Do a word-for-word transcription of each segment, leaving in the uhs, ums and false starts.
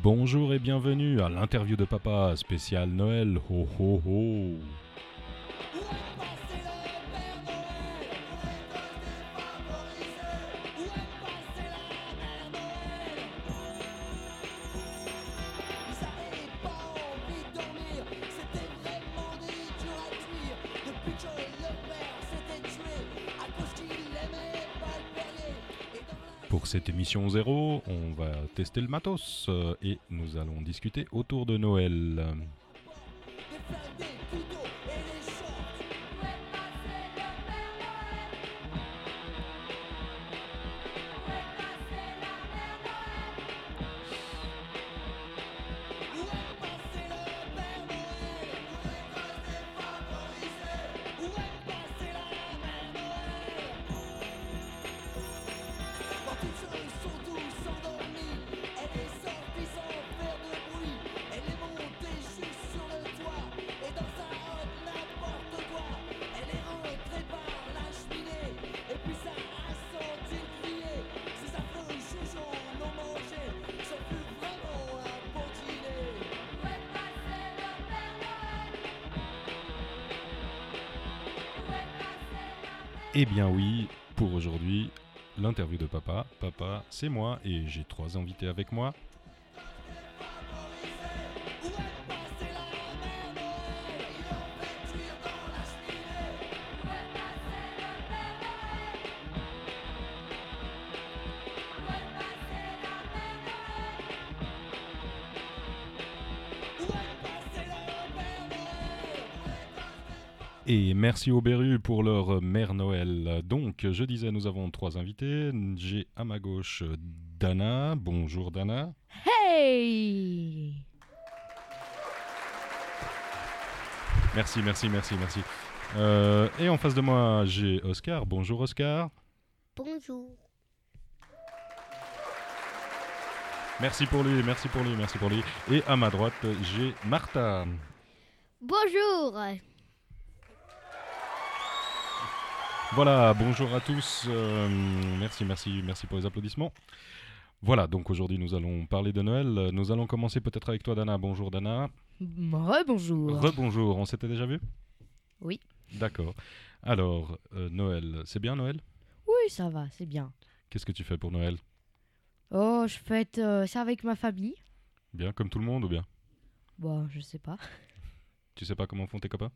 Bonjour et bienvenue à l'interview de papa spécial Noël. Ho ho ho. Pour cette émission zéro, on va tester le matos euh, et nous allons discuter autour de Noël. Eh bien oui, pour aujourd'hui, l'interview de papa. Papa, c'est moi et j'ai trois invités avec moi. Et merci aux Berus pour leur Mère Noël. Donc, je disais, nous avons trois invités. J'ai à ma gauche Dana. Bonjour Dana. Hey! Merci, merci, merci, merci. Euh, et en face de moi, j'ai Oscar. Bonjour Oscar. Bonjour. Merci pour lui, merci pour lui, merci pour lui. Et à ma droite, j'ai Martha. Bonjour. Voilà, bonjour à tous. Euh, merci, merci, merci pour les applaudissements. Voilà, donc aujourd'hui nous allons parler de Noël. Nous allons commencer peut-être avec toi Dana. Bonjour Dana. Rebonjour. Rebonjour, on s'était déjà vu ? Oui. D'accord. Alors, euh, Noël, c'est bien Noël ? Oui, ça va, c'est bien. Qu'est-ce que tu fais pour Noël ? Oh, je fête euh, ça avec ma famille. Bien, comme tout le monde ou bien ? Bon, je sais pas. Tu sais pas comment font tes copains ?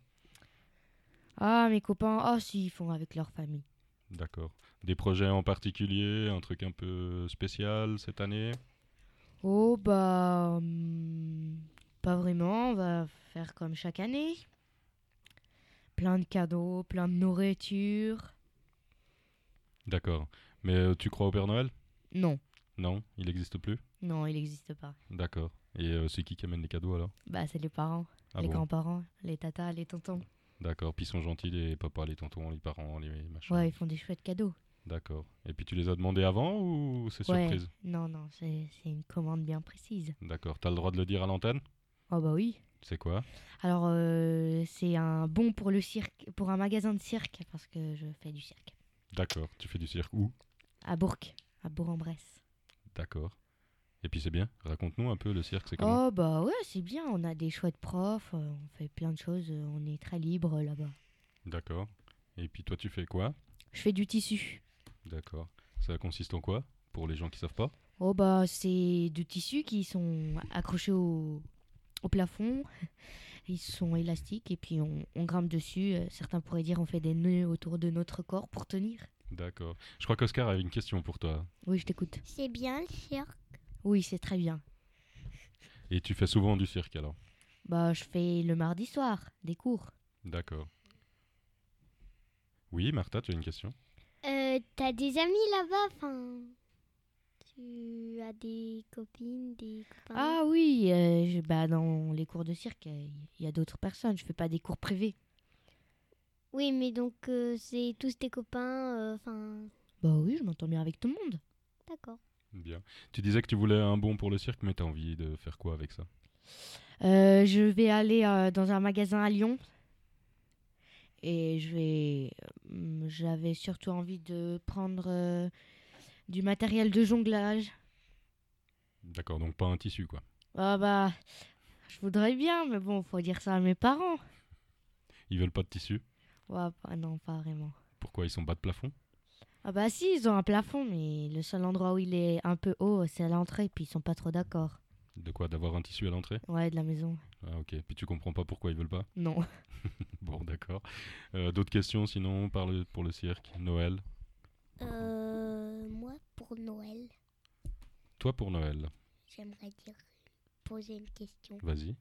Ah, mes copains, ah si, ils font avec leur famille. D'accord. Des projets en particulier, un truc un peu spécial cette année ? Oh, bah... hum, pas vraiment, on va faire comme chaque année. Plein de cadeaux, plein de nourriture. D'accord. Mais euh, tu crois au Père Noël ? Non, Non, il n'existe plus ? non, il n'existe pas. D'accord. Et euh, c'est qui qui amène les cadeaux alors ? Bah, c'est les parents, Ah les bon ? grands-parents, les tatas, les tontons. D'accord. Puis ils sont gentils, les papas, les tontons, les parents, les machins. Ouais, ils font des chouettes cadeaux. D'accord. Et puis tu les as demandés avant ou c'est Ouais, surprise ? non, non, c'est c'est une commande bien précise. D'accord. T'as le droit de le dire à l'antenne ? Oh bah oui. C'est quoi ? Alors, euh, c'est un bon pour le cirque, pour un magasin de cirque, parce que je fais du cirque. D'accord. Tu fais du cirque où ? À Bourg, à Bourg-en-Bresse. D'accord. Et puis c'est bien. Raconte-nous un peu le cirque, c'est comment ? Oh bah ouais, c'est bien, on a des chouettes profs, euh, on fait plein de choses, euh, on est très libre euh, là-bas. D'accord. Et puis toi, tu fais quoi ? Je fais du tissu. D'accord. Ça consiste en quoi ? Pour les gens qui savent pas ? Oh bah c'est du tissu qui sont accrochés au, au plafond, ils sont élastiques et puis on, on grimpe dessus. Euh, certains pourraient dire on fait des nœuds autour de notre corps pour tenir. D'accord. Je crois qu'Oscar avait une question pour toi. Oui, je t'écoute. C'est bien le cirque. Oui, c'est très bien. Et tu fais souvent du cirque alors ? Bah je fais le mardi soir, des cours. D'accord. Oui, Martha, tu as une question ? Euh, t'as des amis là-bas, enfin... Tu as des copines, des copains. Ah oui, euh, je- bah dans les cours de cirque, il y a d'autres personnes. Je fais pas des cours privés. Oui, mais donc euh, c'est tous tes copains, enfin... Bah oui, je m'entends bien avec tout le monde. D'accord. Bien. Tu disais que tu voulais un bon pour le cirque, mais tu as envie de faire quoi avec ça ? Euh, je vais aller euh, dans un magasin à Lyon. Et je vais, euh, j'avais surtout envie de prendre euh, du matériel de jonglage. D'accord, donc pas un tissu, quoi. Ah bah, je voudrais bien, mais bon, faut dire ça à mes parents. Ils veulent pas de tissu? Ouais, bah, non, pas vraiment. Pourquoi ils sont bas de plafond? Ah bah si, ils ont un plafond, mais le seul endroit où il est un peu haut, c'est à l'entrée, puis ils sont pas trop d'accord. De quoi? D'avoir un tissu à l'entrée? Ouais, de la maison. Ah ok, puis tu comprends pas pourquoi ils veulent pas? Non. Bon, d'accord. Euh, d'autres questions sinon par le- pour le cirque? Noël? Euh, moi, pour Noël, Toi pour Noël? j'aimerais dire poser une question. Vas-y.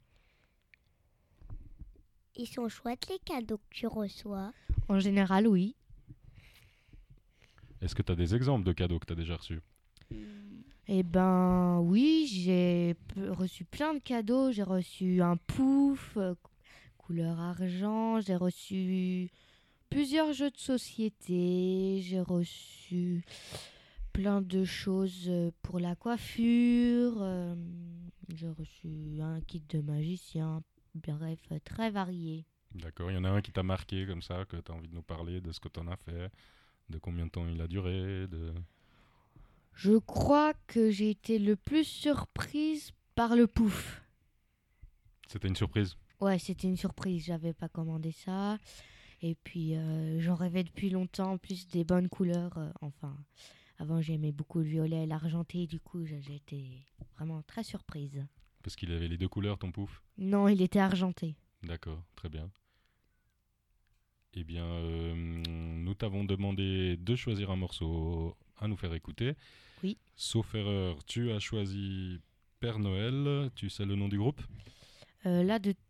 Ils sont chouettes les cadeaux que tu reçois. En général, oui. Est-ce que tu as des exemples de cadeaux que tu as déjà reçus? Eh ben oui, j'ai p- reçu plein de cadeaux. J'ai reçu un pouf, euh, cou- couleur argent. J'ai reçu plusieurs jeux de société. J'ai reçu plein de choses euh, pour la coiffure. euh, j'ai reçu un kit de magicien. Bref, euh, très varié. D'accord, il y en a un qui t'a marqué comme ça, que tu as envie de nous parler de ce que tu en as fait, de combien de temps il a duré, de... Je crois que j'ai été le plus surprise par le pouf. C'était une surprise? Ouais, c'était une surprise, j'avais pas commandé ça. Et puis, euh, j'en rêvais depuis longtemps, en plus des bonnes couleurs. euh, enfin, avant, j'aimais beaucoup le violet et l'argenté, du coup, j'ai j'ai été vraiment très surprise. Parce qu'il avait les deux couleurs, ton pouf? Non, il était argenté. D'accord, très bien. Eh bien, euh, nous t'avons demandé de choisir un morceau à nous faire écouter. Oui. Sauf erreur, tu as choisi Père Noël. Tu sais le nom du groupe? Euh, là, de,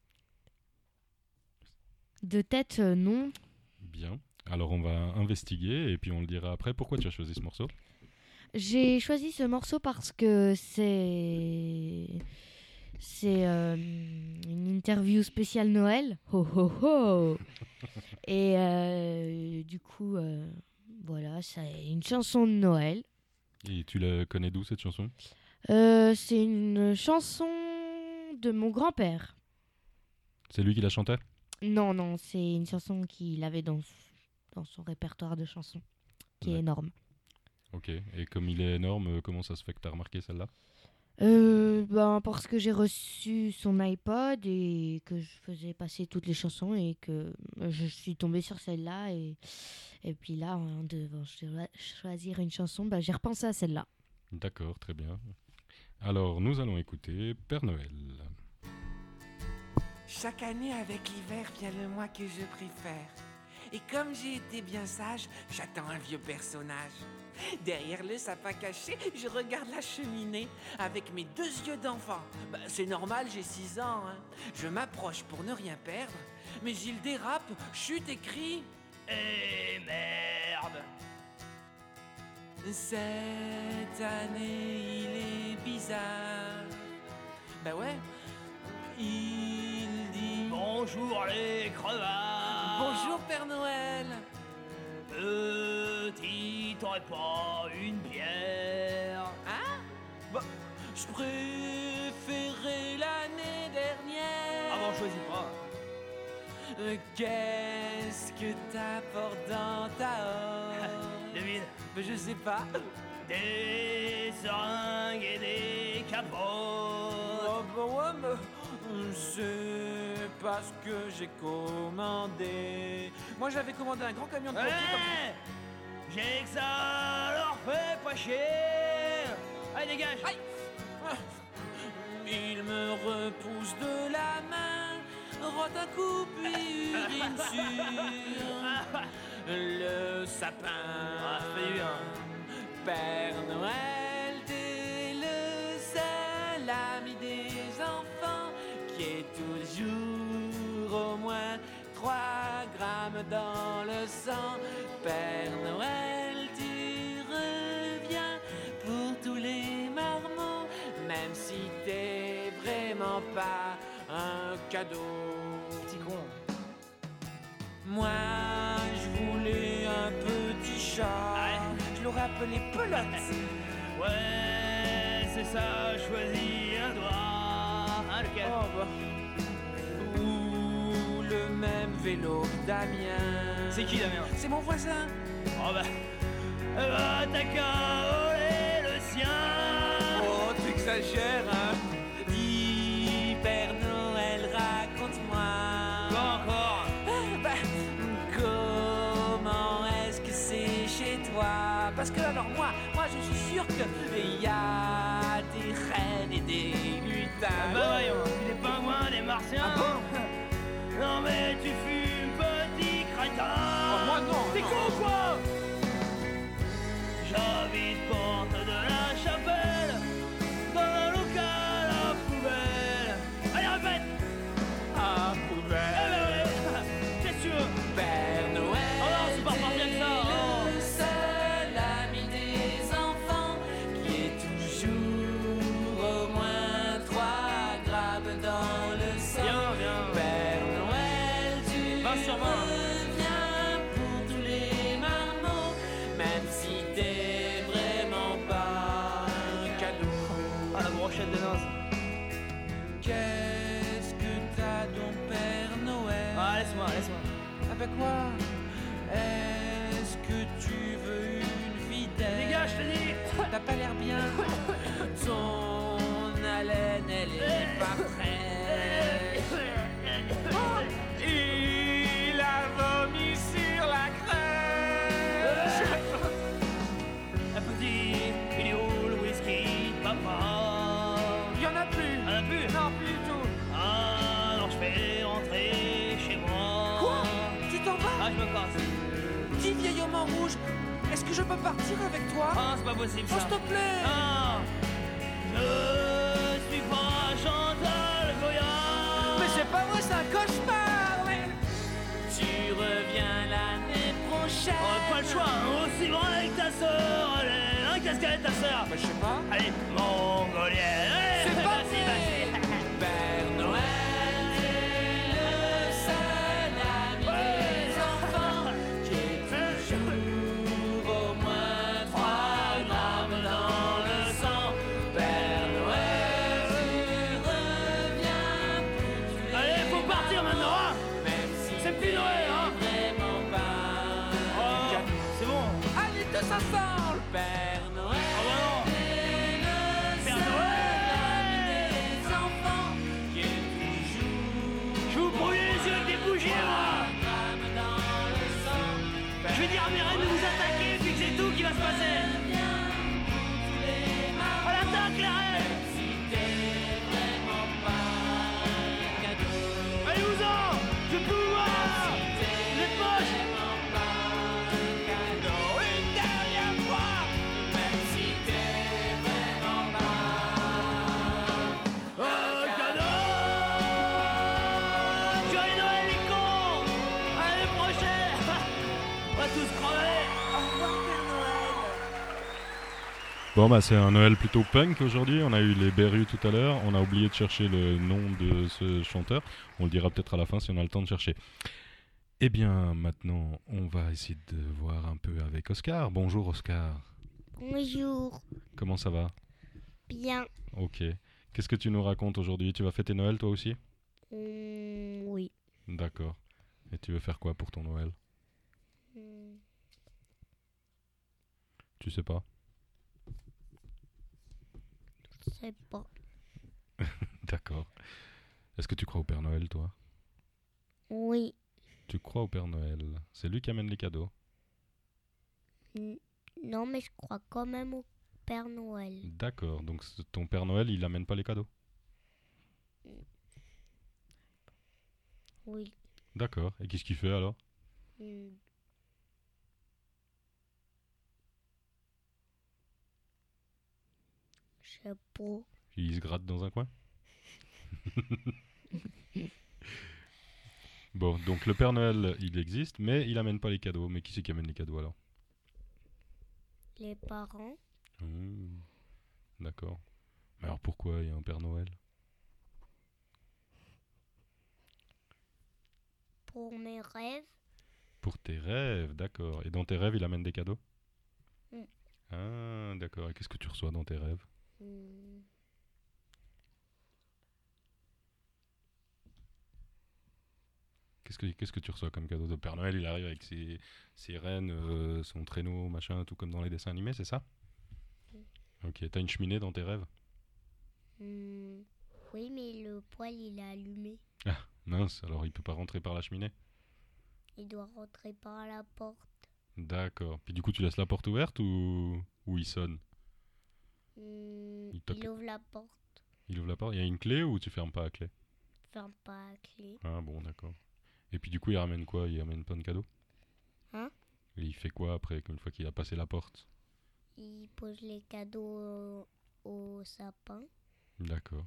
de tête, euh, non. Bien. Alors on va investiguer et puis on le dira après. Pourquoi tu as choisi ce morceau? J'ai choisi ce morceau parce que c'est c'est euh, une interview spéciale Noël. Ho ho ho. Et euh, du coup, euh, voilà, c'est une chanson de Noël. Et tu la connais d'où cette chanson? Euh, c'est une chanson de mon grand-père. C'est lui qui la chantait? Non, non, c'est une chanson qu'il avait dans, dans son répertoire de chansons, qui est Ouais. énorme. Ok. Et comme il est énorme, euh, comment ça se fait que tu as remarqué celle-là? Euh, ben, parce que j'ai reçu son iPod et que je faisais passer toutes les chansons et que je suis tombée sur celle-là. Et, et puis là, en devant cho- choisir une chanson, ben, j'ai repensé à celle-là. D'accord, très bien. Alors nous allons écouter Père Noël. Chaque année avec l'hiver vient le mois que je préfère. Et comme j'ai été bien sage, j'attends un vieux personnage. Derrière le sapin caché, je regarde la cheminée avec mes deux yeux d'enfant. Bah, c'est normal, j'ai six ans. Hein. Je m'approche pour ne rien perdre, mais il dérape, chute et crie. Eh merde! Cette année, il est bizarre. Bah ouais, il dit Bonjour les crevards. bonjour Père Noël. Petit, t'aurais pas une bière? Hein? Bah, je préférais l'année dernière. Ah bon, choisis pas. Euh, Qu'est-ce que t'apportes dans ta hotte? Devine. Bah, je sais pas. Des seringues et des capotes. Oh, bah ouais, mais c'est pas ce que j'ai commandé. Moi, j'avais commandé un grand camion de papier comme Ouais, j'ai que ça leur fait pas chier. Allez, dégage. Aïe. Il me repousse de la main, rote un coup puis urine sur le sapin. Ah, ça fait du bien. Père Noël, t'es le seul ami des enfants qui est toujours au moins trois grammes dans le sang. Père Noël, tu reviens pour tous les marmots, même si t'es vraiment pas un cadeau. Petit con. Moi, je voulais un petit chat. Ouais. Je l'aurais appelé Pelote. Ouais, c'est ça, choisis un doigt. Hein, lequel? Oh bah. Ou le même vélo que Damien. C'est qui, Damien? C'est mon voisin. Oh bah. Eh bah, t'as qu'à voler le sien. Oh, t'exagères, hein. Dis sûrement. Reviens pour tous les marmots, même si t'es vraiment pas un cadeau. Ah, la brochette de noces. Qu'est-ce que t'as donc, Père Noël? Ah, laisse-moi, laisse-moi. Ah bah quoi? Est-ce que tu veux une fidèle? Dégage, je te dis. T'as pas l'air bien. Ton haleine, elle est pas prête. Il a vomi sur la crèche. Un petit, il est où le whisky, papa? Il y en a plus. Ah, plus. Non, plus du tout. Ah, alors je vais rentrer chez moi. Quoi? Tu t'en vas? Ah, je me casse. Dis, vieil homme en rouge, est-ce que je peux partir avec toi? Ah, c'est pas possible Oh, ça. s'il te plaît. Ah, je suis pas Chantal Goya. Mais c'est pas vrai, c'est un cauchemar. Mais tu reviens l'année prochaine. On a pas le choix, hein. Aussi grand avec ta sœur. Allez, hein, qu'est-ce qu'elle est ta sœur? Bah, je sais pas. Allez, mongolienne. Allez, C'est pas vas-y, vrai. vas-y. Père Noël est le seul ami des enfants qui est toujours au moins trois grammes dans le sang. Père Noël, tu reviens pour tuer. Allez, faut partir maintenant, hein. Même si C'est plus Noël, hein. t'es vraiment pas Oh, un cadeau. c'est bon. Allez, tous ensemble. Père Noël. Oh, bah non. est le Père seul Noël. ami des enfants qui est toujours Je vous brûle les yeux avec des bougies, moi. Drame dans le sang. Je vais dire à mes reines de vous attaquer, puis que c'est tout qui va se passer. À l'attaque, les reines. Si t'es vraiment pas un cadeau, Allez-vous-en. Je peux vous voir. Vous êtes moches. vraiment pas un cadeau, une dernière fois, même si t'es vraiment pas Un cadeau. Joyeux Noël, les cons. À l'année prochaine. On va tous crever. Au revoir, Père Noël. Bon bah c'est un Noël plutôt punk aujourd'hui, on a eu les Berus tout à l'heure, on a oublié de chercher le nom de ce chanteur, on le dira peut-être à la fin si on a le temps de chercher. Eh bien maintenant on va essayer de voir un peu avec Oscar. Bonjour Oscar, Bonjour. comment ça va? Bien. Ok, qu'est-ce que tu nous racontes aujourd'hui? Tu vas fêter Noël toi aussi? Hum, oui. D'accord, et tu veux faire quoi pour ton Noël? Hum, Tu sais pas? je sais pas. D'accord. Est-ce que tu crois au Père Noël toi? Oui. Tu crois au Père Noël? C'est lui qui amène les cadeaux? Hum, Non, mais je crois quand même au Père Noël. D'accord, donc c- ton Père Noël il amène pas les cadeaux? Oui. D'accord, et qu'est-ce qu'il fait alors? Hum. Je sais pas. Il se gratte dans un coin? Bon, donc le Père Noël, il existe, mais il amène pas les cadeaux. Mais qui c'est qui amène les cadeaux alors? Les parents. Hmm, d'accord. Mais alors pourquoi il y a un Père Noël? Pour mes rêves. Pour tes rêves, d'accord. Et dans tes rêves, il amène des cadeaux? Mm. Ah, d'accord. Et qu'est-ce que tu reçois dans tes rêves? Hum, Qu'est-ce que, qu'est-ce que tu reçois comme cadeau? Le Père Noël, il arrive avec ses, ses rennes, euh, son traîneau, machin, tout comme dans les dessins animés, c'est ça? Ok, t'as une cheminée dans tes rêves? hum, Oui, mais le poêle, il est allumé. Mince, alors il peut pas rentrer par la cheminée? Il doit rentrer par la porte. D'accord. Puis du coup, tu laisses la porte ouverte ou, ou il sonne? Hum, Il toque. il ouvre la porte. Il ouvre la porte? Il y a une clé ou tu fermes pas à clé? Ferme pas à clé. Ah bon, d'accord. Et puis du coup, il ramène quoi? Il ramène plein de cadeaux? Hein? Et il fait quoi après, une fois qu'il a passé la porte? Il pose les cadeaux au, au sapin. D'accord.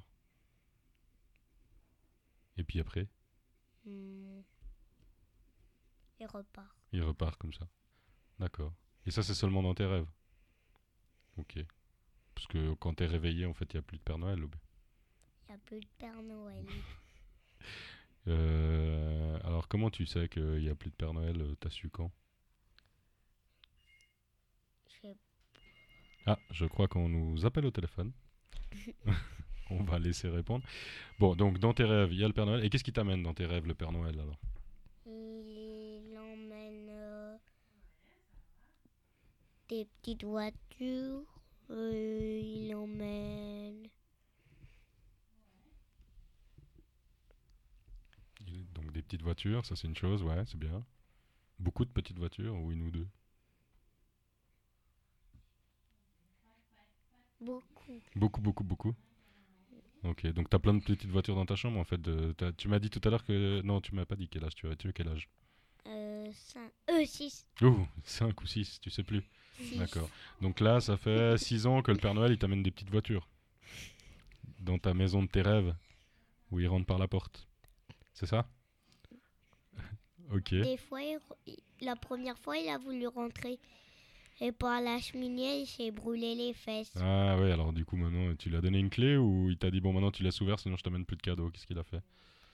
Et puis après, Hum, il repart. il repart comme ça. D'accord. Et ça, c'est seulement dans tes rêves? Ok. Parce que quand t'es réveillé, en fait, il n'y a plus de Père Noël. ou bien Il n'y a plus de Père Noël. Euh, alors, alors, comment tu sais qu'il n'y a plus de Père Noël? euh, T'as su quand? Je sais Ah, je crois qu'on nous appelle au téléphone. On va laisser répondre. Bon, donc dans tes rêves, il y a le Père Noël. Et qu'est-ce qui t'amène dans tes rêves, le Père Noël, alors? Il emmène euh, des petites voitures. euh, il emmène. Il- Donc des petites voitures, ça c'est une chose, ouais, c'est bien. Beaucoup de petites voitures, ou une ou deux? Beaucoup. Beaucoup, beaucoup, beaucoup. Ok, donc t'as plein de petites voitures dans ta chambre en fait. de- t'as- tu m'as dit tout à l'heure que... Non, tu m'as pas dit quel âge tu as. Tu as quel âge? Euh, cinq. Euh, six. Oh, cinq ou six, tu sais plus. D'accord. Donc là, ça fait six ans que le Père Noël, il t'amène des petites voitures. Dans ta maison de tes rêves, où il rentre par la porte. C'est ça? Ok. Des fois, il re- il- la première fois, il a voulu rentrer et par la cheminée, il s'est brûlé les fesses. Ah ouais, alors du coup maintenant, tu lui as donné une clé ou il t'a dit bon maintenant tu laisses ouvert sinon je t'amène plus de cadeaux. Qu'est-ce qu'il a fait?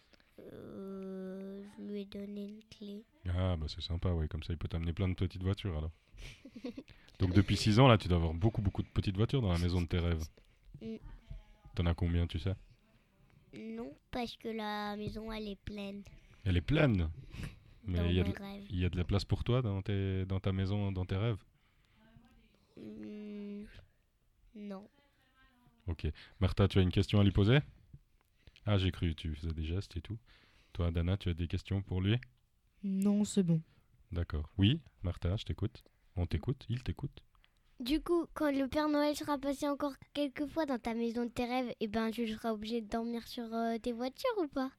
Euh, je lui ai donné une clé. Ah bah c'est sympa, ouais, comme ça il peut t'amener plein de petites voitures alors. Donc depuis six ans là, tu dois avoir beaucoup beaucoup de petites voitures dans la maison de tes rêves. Mm. T'en as combien, tu sais? Non, parce que la maison, elle est pleine. Elle est pleine. dans Mais il y, a mes de- rêves. il y a de la place pour toi dans, tes, dans ta maison, dans tes rêves? Mm, non. Ok. Martha, tu as une question à lui poser? Ah, j'ai cru, tu faisais des gestes et tout. Toi, Dana, tu as des questions pour lui? Non, c'est bon. D'accord. Oui, Martha, je t'écoute. On t'écoute, il t'écoute. Du coup, quand le Père Noël sera passé encore quelques fois dans ta maison de tes rêves, eh ben, tu seras obligé de dormir sur euh, tes voitures ou pas?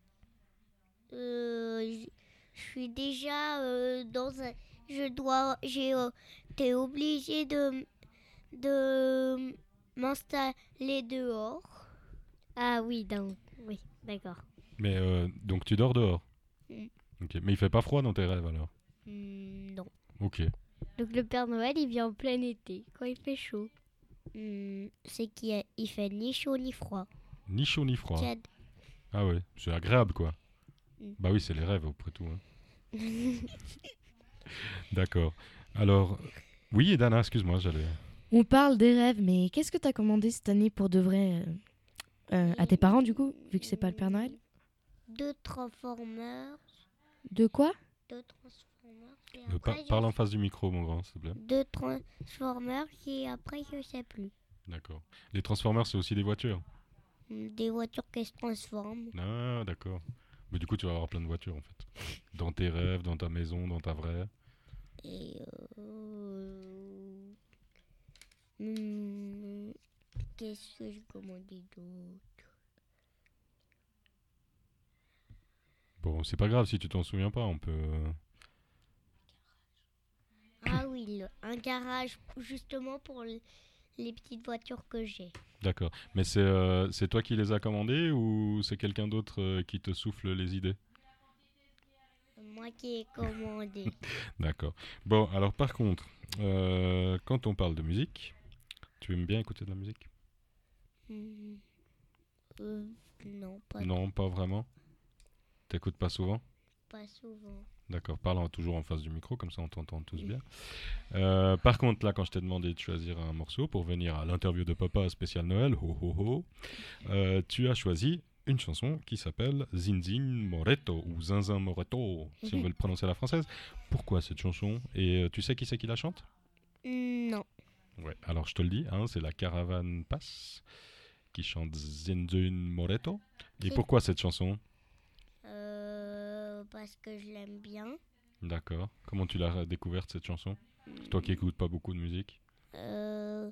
Euh, j- je suis déjà euh, dans un... Je dois... J'ai... euh, t'es obligé de... de m'installer dehors. Ah oui, donc... Oui, d'accord. Mais euh, donc tu dors dehors? Mm. Ok. Mais il fait pas froid dans tes rêves alors? Hmm, non. Ok. Donc le Père Noël, il vient en plein été, quand il fait chaud. Hmm, c'est qu'il y a- il fait ni chaud ni froid. Ni chaud ni froid. Qu'il y a- Ah ouais, c'est agréable quoi. Mm. Bah oui, c'est les rêves après tout. hein. D'accord. Alors, oui, et Dana, excuse-moi, j'allais... On parle des rêves, mais qu'est-ce que t'as commandé cette année pour de vrai euh, euh, à tes parents, du coup, vu que c'est pas le Père Noël? Deux Transformers. De quoi? Deux Transformers. Et Euh, par- après, je- parle en face du micro, mon grand, s'il te plaît. Deux Transformers et après, je sais plus. D'accord. Les Transformers, c'est aussi des voitures? Hmm, Des voitures qui se transforment. Ah, d'accord. Mais du coup, tu vas avoir plein de voitures, en fait. Dans tes rêves, dans ta maison, dans ta vraie. Et... Euh... hmm, Qu'est-ce que j'ai commandé d'autre? Bon, c'est pas grave si tu t'en souviens pas, on peut... euh, Ah oui, le- un garage justement pour l- les petites voitures que j'ai. D'accord. Mais c'est euh, c'est toi qui les as commandés ou c'est quelqu'un d'autre euh, qui te souffle les idées? Moi qui ai commandé. D'accord. Bon, alors par contre, euh, quand on parle de musique, tu aimes bien écouter de la musique? Hmm. Euh, non, pas, Non, pas vraiment. T'écoutes pas souvent? pas souvent. D'accord, parlant toujours en face du micro, comme ça on t'entend tous bien. Euh, par contre, là, quand je t'ai demandé de choisir un morceau pour venir à l'interview de papa spécial Noël, ho ho ho, euh, tu as choisi une chanson qui s'appelle Zinzin Moreto, ou Zinzin Moreto, si on veut le prononcer à la française. Pourquoi cette chanson? Et euh, tu sais qui c'est qui la chante? Non. Ouais, alors je te le dis, hein, c'est la Caravane Pass qui chante Zinzin Moreto. Et C'est- pourquoi cette chanson? Euh, parce que je l'aime bien. D'accord. Comment tu l'as découverte cette chanson? C'est toi qui écoutes pas beaucoup de musique. Euh,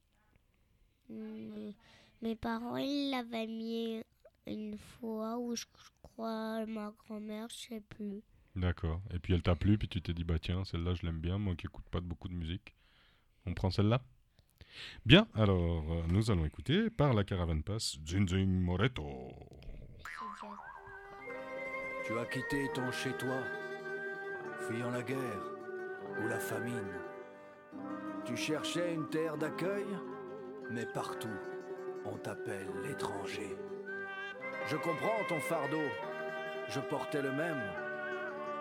hmm, mes parents, ils l'avaient mis une fois où je, je crois ma grand-mère, je sais plus. D'accord. Et puis elle t'a plu, puis tu t'es dit, bah tiens, celle-là je l'aime bien, moi qui écoute pas de beaucoup de musique. On prend celle-là? Bien, alors euh, nous allons écouter par la Caravane Pass Zinzin Moreto. C'est déjà- Tu as quitté ton chez-toi, fuyant la guerre ou la famine. Tu cherchais une terre d'accueil, mais partout, on t'appelle l'étranger. Je comprends ton fardeau, je portais le même,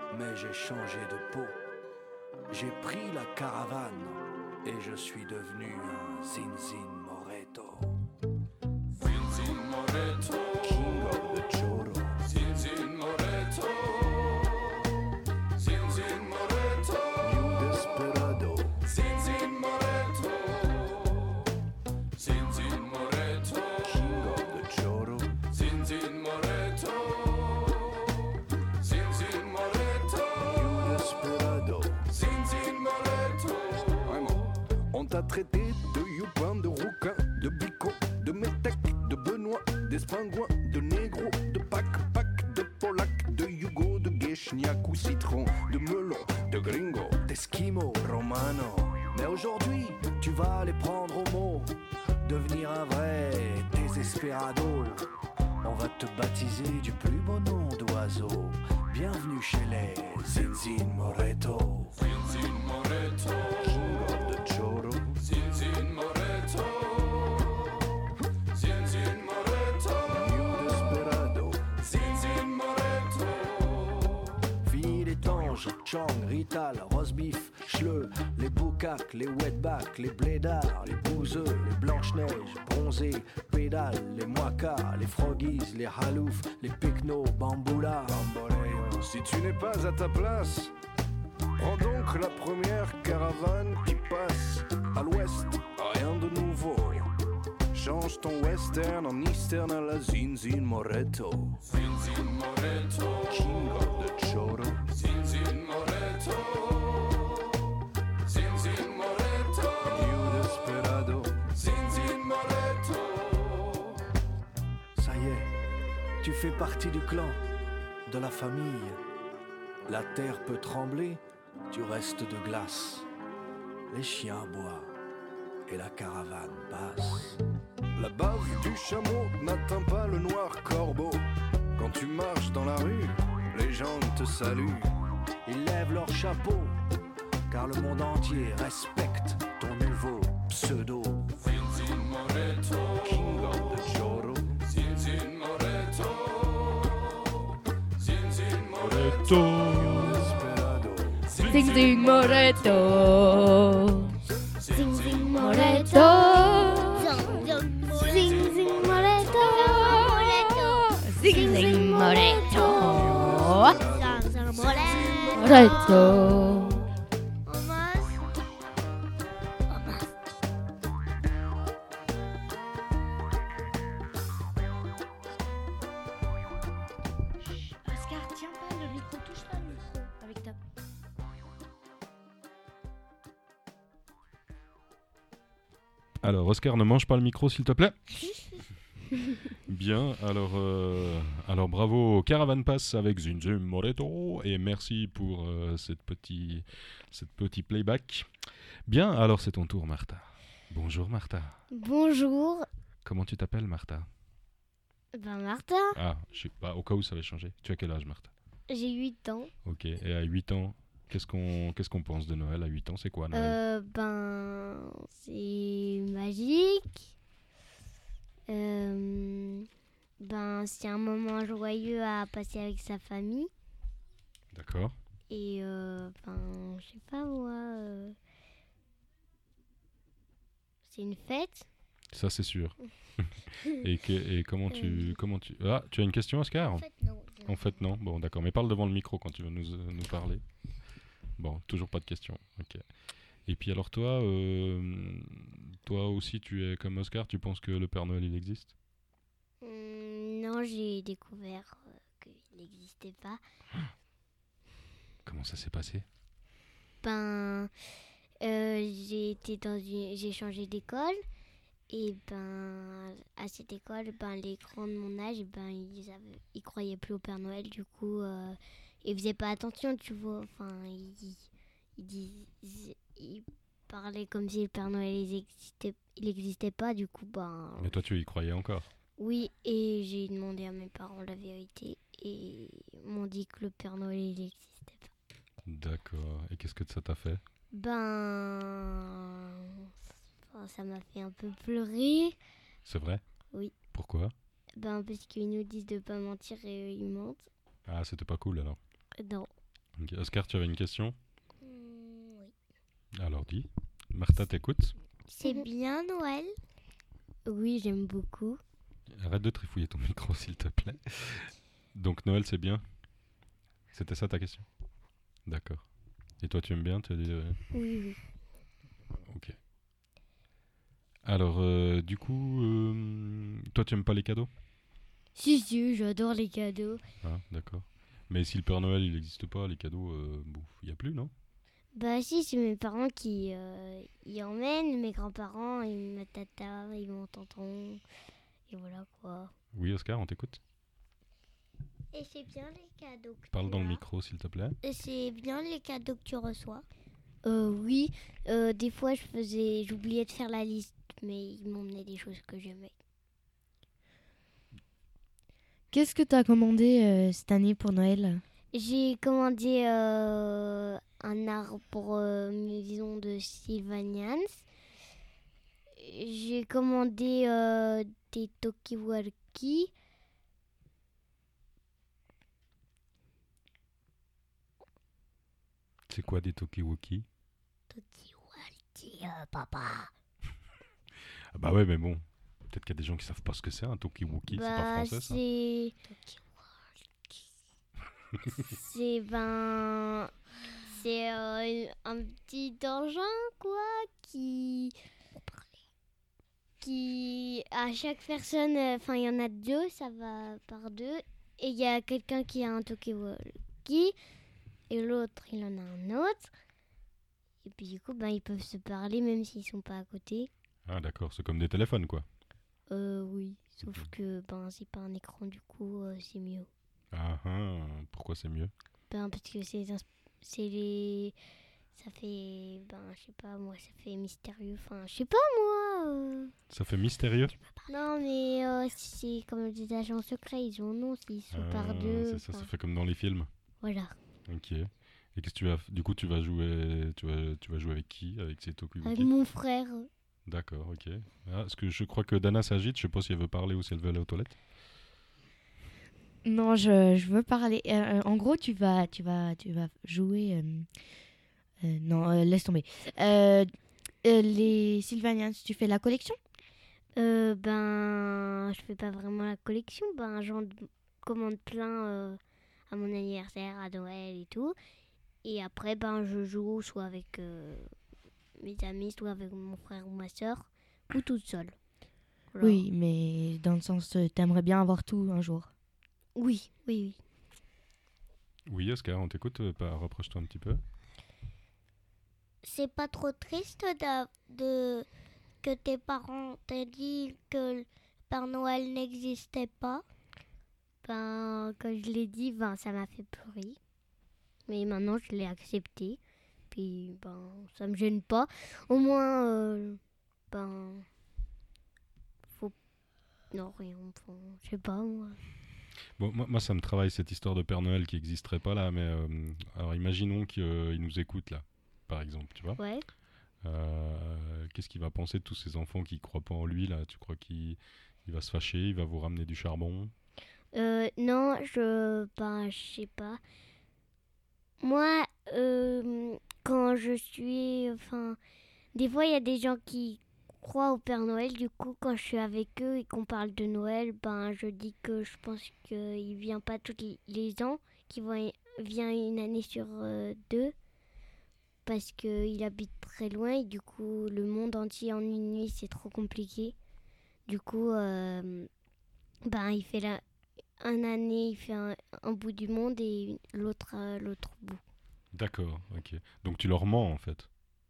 mais j'ai changé de peau. J'ai pris la caravane et je suis devenu un Zinzin Moreto. Zinzin Moreto, King of the Choro. Zinzin Moreto, Zinzin Moreto, New Desperado. Zinzin Moreto, Zinzin Moreto, King of the Choro. Zinzin Moreto, Zinzin Moreto, New Desperado. Zinzin Moreto. Vraiment. On t'a traité de youpin, de rouquin, de bico, de métèque, de benoît, d'espingouin, de négro, de pac-pac, de polac, de yugo, de guéchniac ou citron, de melon, de gringo, d'esquimau, romano. Mais aujourd'hui, tu vas les prendre au mot, devenir un vrai désespérado. On va te baptiser du plus beau nom d'oiseau. Bienvenue chez les Zinzin Moreto. Zinzin Moreto, King of the Choro. Zinzin Moreto, Zinzin Moreto, New Desperado. Zinzin Moreto. Fini les tanges, chang, rital, rosbif, chleux, les boucacs, les wetbacks, les blédards, les bouseux, les blanches-neiges, bronzés, pédales, les moicas, les froggies, les haloufs, les picnos, bamboula, bamboleo. Si tu n'es pas à ta place, prends donc la première caravane qui passe à l'ouest, rien de nouveau. Change ton western en eastern à la Zinzin Moreto. Zinzin Moreto, King of the Choro. Zinzin Moreto, Zinzin Moreto, New Desperado. Zinzin Moreto. Ça y est, tu fais partie du clan, de la famille. La terre peut trembler, tu restes de glace. Les chiens aboient et la caravane passe. La bave du chameau n'atteint pas le noir corbeau. Quand tu marches dans la rue, les gens te saluent. Ils lèvent leur chapeau, car le monde entier respecte ton nouveau pseudo. Zinzin Moreto, King of the Choro. Zinzin Moreto, Zinzin Moreto, Moreto. Desperado. Zinzin Moreto. Zinzin Moreto. Zinzin Moreto. Zinzin Moreto. Zinzin Moreto. Moreto. Oh mince. Oh mince. Oscar, tiens pas le micro, touche pas le micro avec ta. Alors, Oscar, ne mange pas le micro, s'il te plaît. Bien, alors, euh, alors bravo Caravan Pass avec Zinzin Moreto et merci pour euh, cette petit, cette petit playback. Bien, alors c'est ton tour, Martha. Bonjour, Martha. Bonjour. Comment tu t'appelles, Martha? Ben Martha, Ah, je sais pas, au cas où ça avait changé. Tu as quel âge, Martha? j'ai huit ans. Ok, et à huit ans, qu'est-ce qu'on qu'est-ce qu'on pense de Noël à huit ans? C'est quoi, Noël? Euh, ben, c'est magique. Euh, ben, c'est un moment joyeux à passer avec sa famille. D'accord. Et, euh, ben, je sais pas moi. euh, c'est une fête. Ça, c'est sûr. et, que- et comment tu comment tu ah, tu as une question, Oscar? En fait, non. En fait, non. Bon, d'accord. Mais parle devant le micro quand tu veux nous, euh, nous parler. Bon, toujours pas de questions. Ok. Et puis alors toi, euh, toi aussi, tu es comme Oscar. Tu penses que le Père Noël, il existe? Hum, non, j'ai découvert euh, qu'il n'existait pas. Comment ça s'est passé? Ben, euh, j'ai été dans une, j'ai changé d'école et ben à cette école, ben les grands de mon âge, ben ils avaient, ils croyaient plus au Père Noël, du coup euh, ils faisaient pas attention, tu vois. Enfin, ils, ils disaient, ils parlaient comme si le Père Noël il existait, il existait pas, du coup ben Mais toi, tu y croyais encore? oui. Et j'ai demandé à mes parents la vérité et ils m'ont dit que le Père Noël il existait pas. D'accord. Et qu'est-ce que ça t'a fait? Ben, ça- ça m'a fait un peu pleurer. C'est vrai? Oui. Pourquoi? Ben, parce qu'ils nous disent de pas mentir et eux, ils mentent. Ah, c'était pas cool alors. Non. Ok. Oscar, tu avais une question? Hmm, oui. Alors dis. Martha t'écoute. C'est bien Noël? Oui, j'aime beaucoup. Arrête de trifouiller ton micro, s'il te plaît. Donc Noël, c'est bien? C'était ça ta question? D'accord. Et toi, tu aimes bien? Tu as dit, euh, Oui, oui. Ok. Alors, euh, du coup, euh, toi, tu aimes pas les cadeaux? Si, si, j'adore les cadeaux. Ah, d'accord. Mais si le Père Noël, il n'existe pas, les cadeaux, euh, bon, il n'y a plus, non? Bah si, c'est mes parents qui euh, y emmènent, mes grands-parents, et ma tata, et mon tonton. Et voilà quoi. Oui, Oscar, on t'écoute. Et c'est bien les cadeaux que Parle tu dans le as? micro, s'il te plaît. Et c'est bien les cadeaux que tu reçois? Euh, oui, euh, des fois je faisais, j'oubliais de faire la liste, mais ils m'emmenaient des choses que j'aimais. Qu'est-ce que tu as commandé euh, cette année pour Noël? J'ai commandé euh, un arbre euh, maison de Sylvanians. J'ai commandé euh, des Tokiwaki. C'est quoi des Tokiwoki? Tokiwaki, euh, papa. Ah bah ouais, mais bon, peut-être qu'il y a des gens qui savent pas ce que c'est un Tokiwoki, c'est pas Bah, français ça? c'est. C'est ben. C'est euh, un petit engin, quoi, qui. Qui. À chaque personne, enfin, il y en a deux, ça va par deux. Et il y a quelqu'un qui a un Tokiwoki, et l'autre, il en a un autre. Et puis, du coup, ben, ils peuvent se parler même s'ils sont pas à côté. Ah d'accord, c'est comme des téléphones quoi. Euh, oui. Sauf Ok. que, ben, c'est pas un écran, du coup, euh, c'est mieux. Ah ah, pourquoi c'est mieux? Ben, parce que c'est, ins- c'est les. Ça fait. Ben, je sais pas, moi, ça fait mystérieux. Enfin, je sais pas, moi. euh. Ça fait mystérieux? Non, mais euh, c'est comme des agents secrets, ils ont un nom s'ils sont Ah, par deux. c'est ça, ça enfin, fait comme dans les films. Voilà. Ok. Et qu'est-ce que tu vas f- du coup tu vas jouer tu vas tu vas jouer avec qui? Avec ces Avec Tokiwoki? mon frère. D'accord, ok. Ah, parce que je crois que Dana s'agite, je sais pas si elle veut parler ou si elle veut aller aux toilettes. Non, je, je veux parler. Euh, en gros, tu vas, tu vas, tu vas jouer. euh, euh, non, euh, laisse tomber. Euh, euh, les Sylvanians, tu fais la collection? Euh, ben, je fais pas vraiment la collection. Ben, j'en commande plein euh, à mon anniversaire, à Noël et tout. Et après, ben, je joue soit avec euh, mes amis, soit avec mon frère ou ma soeur, ou toute seule. Voilà. Oui, mais dans le sens, euh, t'aimerais bien avoir tout un jour. Oui, oui, oui. Oui, Oscar, on t'écoute, euh, pas- rapproche-toi un petit peu. C'est pas trop triste d'a- de que tes parents t'aient dit que le Père Noël n'existait pas? Ben, comme je l'ai dit, ben, ça m'a fait pleurer. Mais maintenant, je l'ai accepté. Puis, ben, ça me gêne pas. Au moins, euh, ben, faut... Non, rien, enfin, je sais pas, moi. Bon, moi, moi, ça me travaille cette histoire de Père Noël qui n'existerait pas là, mais euh, alors imaginons qu'il nous écoute là, par exemple, tu vois. Ouais. Euh, qu'est-ce qu'il va penser de tous ces enfants qui croient pas en lui là? Tu crois qu'il il va se fâcher, il va vous ramener du charbon? Euh, non, je... Ben, je sais pas. Moi, euh, quand je suis... Enfin, des fois, il y a des gens qui croient au Père Noël. Du coup, quand je suis avec eux et qu'on parle de Noël, ben, je dis que je pense qu'il vient pas tous les- les ans, qu'il va- vient une année sur euh, deux, parce qu'il habite très loin et du coup, le monde entier en une nuit, c'est trop compliqué. Du coup, euh, ben, il fait la... un année, il fait un, un bout du monde et l'autre euh, l'autre bout. D'accord, ok. Donc tu leur mens en fait.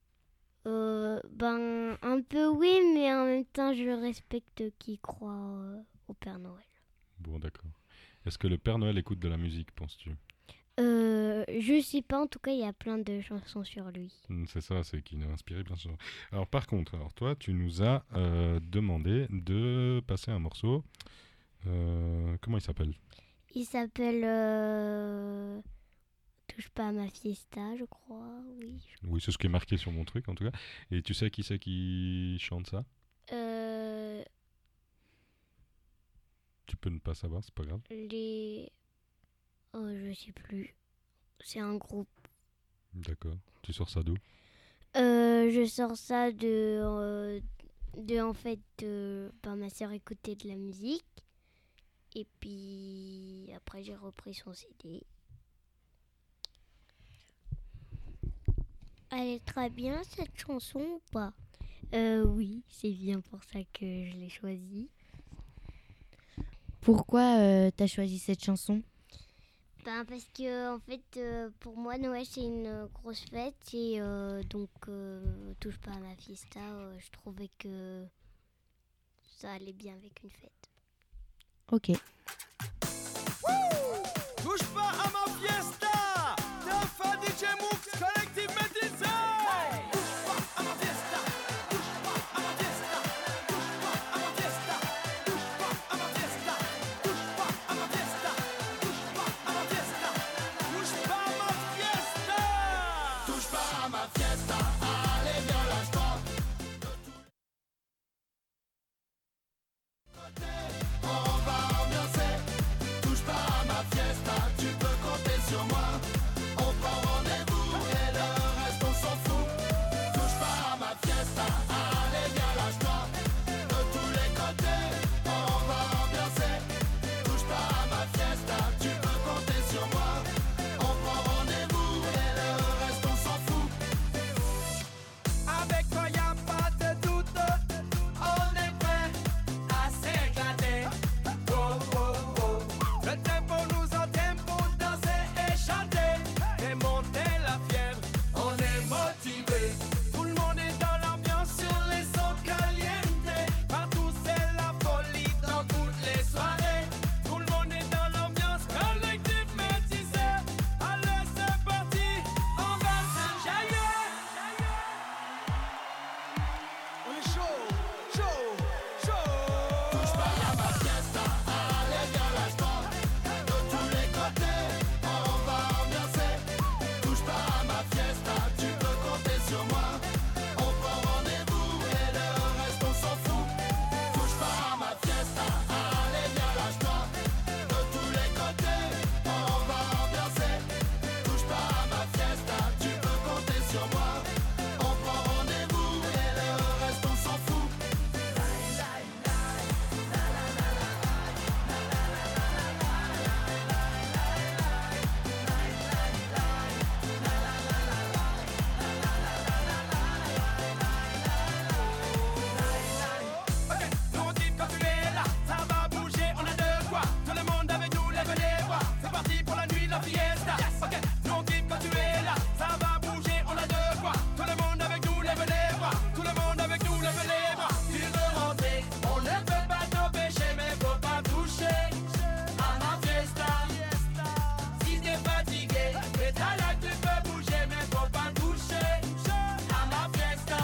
Euh, ben, un peu oui, mais en même temps, je respecte qui croit euh, au Père Noël. Bon, d'accord. Est-ce que le Père Noël écoute de la musique, penses-tu? Euh, je sais pas, en tout cas, il y a plein de chansons sur lui. Hmm, c'est ça, c'est qui nous a inspiré bien sûr. Alors par contre, alors toi, tu nous as euh, demandé de passer un morceau. Euh, comment il s'appelle? Il s'appelle euh, Touche pas à ma fiesta, je crois, oui. Oui, c'est ce qui est marqué sur mon truc en tout cas. Et tu sais qui c'est qui chante ça? Euh, Tu peux ne pas savoir, c'est pas grave. les... Oh, je sais plus. c'est un groupe. D'accord. Tu sors ça d'où? Euh, je sors ça de, euh, de en fait, de, ben, ma sœur écoutait de la musique. Et puis après, j'ai repris son C D. Elle est très bien cette chanson ou pas? Euh, oui, c'est bien pour ça que je l'ai choisie. Pourquoi euh, t'as choisi cette chanson? Ben, parce que en fait, euh, pour moi, Noël c'est une euh, grosse fête et euh, donc euh, touche pas à ma fiesta. Euh, je trouvais que ça allait bien avec une fête. Ok. Touche pas à ma fiesta. Tefa D J Mooks Collective Métis. Touche pas à ma fiesta. Touche pas à ma fiesta. Touche pas à ma fiesta. Touche pas à ma fiesta. Touche pas à ma fiesta. Touche pas à ma fiesta. Touche pas à ma fiesta. Touche pas à ma fiesta. Allez viens lâche-toi. On va ambiancer. Touche pas à ma fiesta, tu peux compter sur moi. On prend rendez-vous et le reste on s'en fout. Touche pas à ma fiesta, allez viens lâche-toi. De tous les côtés, on va ambiancer. Touche pas à ma fiesta, tu peux compter sur moi. On prend rendez-vous et le reste on s'en fout. Avec toi y'a pas de doute, on est prêt à s'éclater. Oh, oh, oh. Le tempo nous entraîne pour danser et chanter et monter la fièvre. On est motivé. Tout le monde est dans l'ambiance sur les sons caliente. Partout c'est la folie dans toutes les soirées. Tout le monde est dans l'ambiance collective métissée. Allez c'est parti, on va s'enjailler. On est chaud, chaud, chaud. Touche pas à ma fiesta, allez viens lâche-toi. De tous les côtés, on va ambiancer. Touche pas à ma fiesta, tu peux compter sur moi. On prend rendez-vous et le reste on s'en fout. Touche pas à ma fiesta, allez viens lâche-toi. De tous les côtés, on va ambiancer. Touche pas à ma fiesta, tu peux compter sur moi. On prend rendez-vous et le reste on s'en fout. Ok, nous on dit quand tu es là, ça va bouger, on a de quoi. Tout le monde avec nous, lève les bras. C'est parti pour la nuit, la fiesta. Ok, nous on dit quand tu es là, ça va bouger, on a de quoi. Tout le monde avec nous, lève les bras. Tout le monde avec nous, lève les bras. Tu veux rentrer, on ne peut pas t'empêcher, mais faut pas toucher à ma fiesta. Si t'es fatigué, et t'as là, tu peux bouger, mais faut pas toucher à ma fiesta.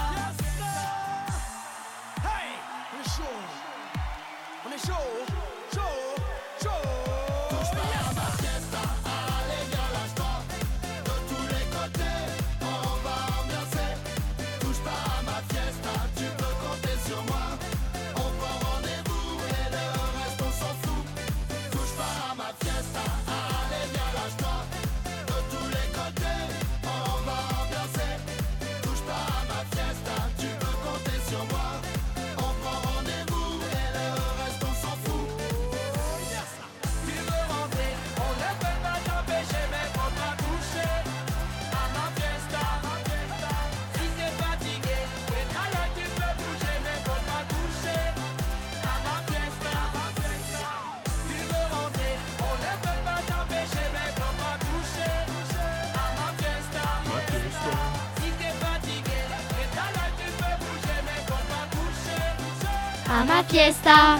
Hey, on est chaud, on est chaud, chaud, chaud. Touche pas à ma fiesta, allez viens lâche-toi. De tous les côtés, on va ambiancer. Touche pas à ma fiesta, tu peux compter sur moi. On prend rendez-vous et le reste on s'en fout. Touche pas à ma fiesta, allez viens lâche-toi. De tous les côtés, on va ambiancer. Touche pas à ma fiesta, tu peux compter sur moi. On prend rendez-vous et le reste on s'en fout. Tu veux rentrer, on ne peut pas t'empêcher, mais faut pas toucher à ma fiesta. Si t'es fatigué, et t'as là tu peux bouger, mais faut pas toucher à ma fiesta. Tu veux rentrer, on ne peut pas t'empêcher, mais faut pas toucher à ma fiesta. Si t'es fatigué, et t'as là tu peux bouger, mais faut pas toucher À ma fiesta.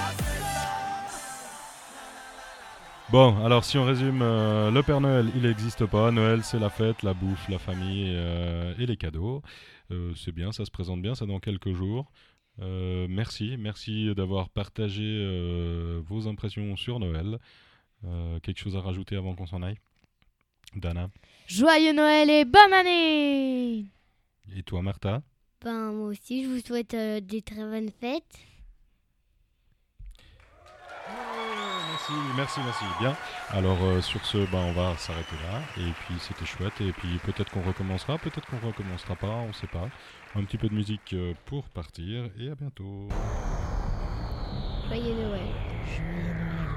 Bon, alors si on résume, euh, le Père Noël, il n'existe pas. Noël, c'est la fête, la bouffe, la famille euh, et les cadeaux. Euh, c'est bien, ça se présente bien, c'est dans quelques jours. Euh, merci, merci d'avoir partagé euh, vos impressions sur Noël. Euh, quelque chose à rajouter avant qu'on s'en aille? Dana? Joyeux Noël et bonne année! Et toi, Martha? Ben, moi aussi, je vous souhaite euh, des très bonnes fêtes. Oh, merci. Merci, merci, merci. Bien. Alors euh, sur ce, bah, on va s'arrêter là. Et puis c'était chouette. Et puis peut-être qu'on recommencera, peut-être qu'on recommencera pas, on sait pas. Un petit peu de musique euh, pour partir. Et à bientôt. Joyeux Noël. Joyeux Noël.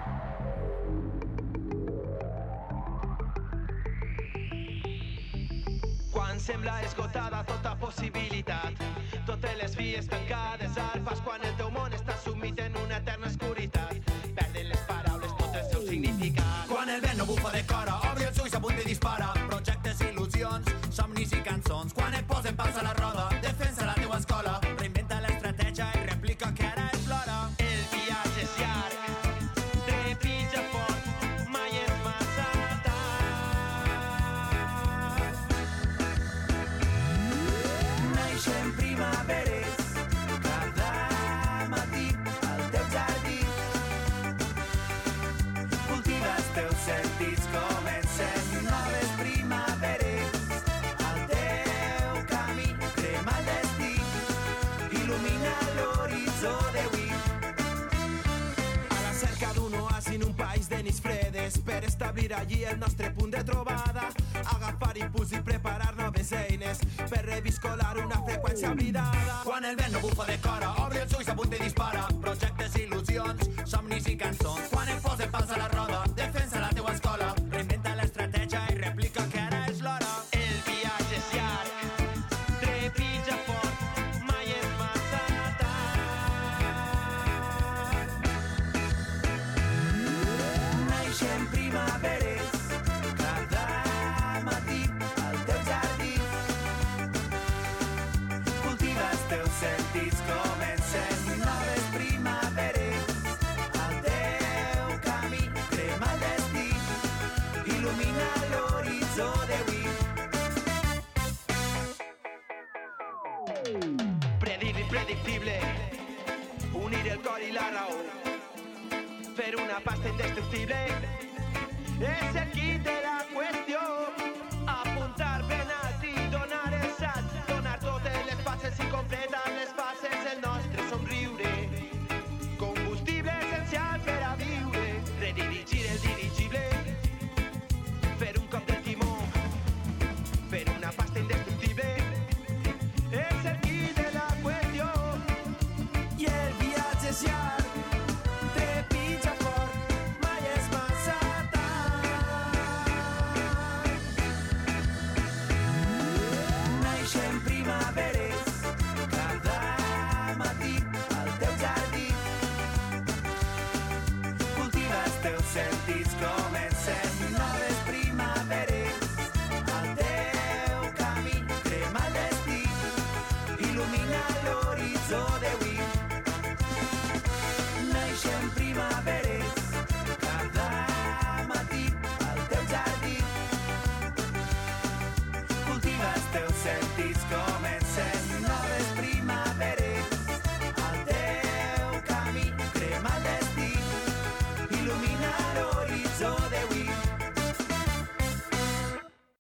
Quan sembla esgotada tota possibilitat, totes les vies tancades al pas quan el teu món està sumit en una eterna oscuritat, perden les paraules tot el seu significat. Quan el vent no bufa de cora, obri els ulls, apunta i dispara. Projectes, il·lusions, somnis i cançons. Quan et posen pals a la roda, defensa la teua escola. Reinventa l'estratègia i replica que ara és l'hora. El viatge és llarg, trepitja fort, mai és massa tard. Naixen primaveres cada matí al teu jardí. Cultiva els teus sentits, comencen noves primaveres al teu camí. Crema el destí, il·lumina l'horitzó d'avui. A la cerca d'un oasi en un país de nits fredes, per establir allí el nostre punt de trobada, agafar impuls i preparar noves eines per reviscolar una freqüència oblidada. Quan el vent no bufa de cora, obri els ulls, apunta i dispara. Projectes, il·lusions, somnis i cançons. Quan et posen pals a la roda, defensa la teua escola. Reinventa l'estratègia i replica que ara és l'hora. El viatge és llarg, trepitja fort, mai és massa tard. Naixen primaveres cada matí al teu jardí. Cultiva els teus sentits, comencen noves primaveres al teu camí. Crema el destí, il·lumina l'horitzó d'avui. Predir impredictible, unir el cor i la raó, fer una pasta indestructible, és el quid de la qüestió. Apuntar ben alt i donar el salt, donar totes les passes i completar les fases del nostre somriure. Combustible essencial per a viure, redirigir el dirigible, fer un cop de timó, fer una pasta indestructible, és el quid de la qüestió. I el viatge és llarg, trepitja fort, mai és massa tard. Naixen primaveres cada matí al teu jardí. Cultiva els teus sentits, comencen noves primaveres al teu camí. Crema el destí, il·lumina l'horitzó d'avui. Naixen primaveres cada matí al teu jardí. Cultiva els teus sentits, com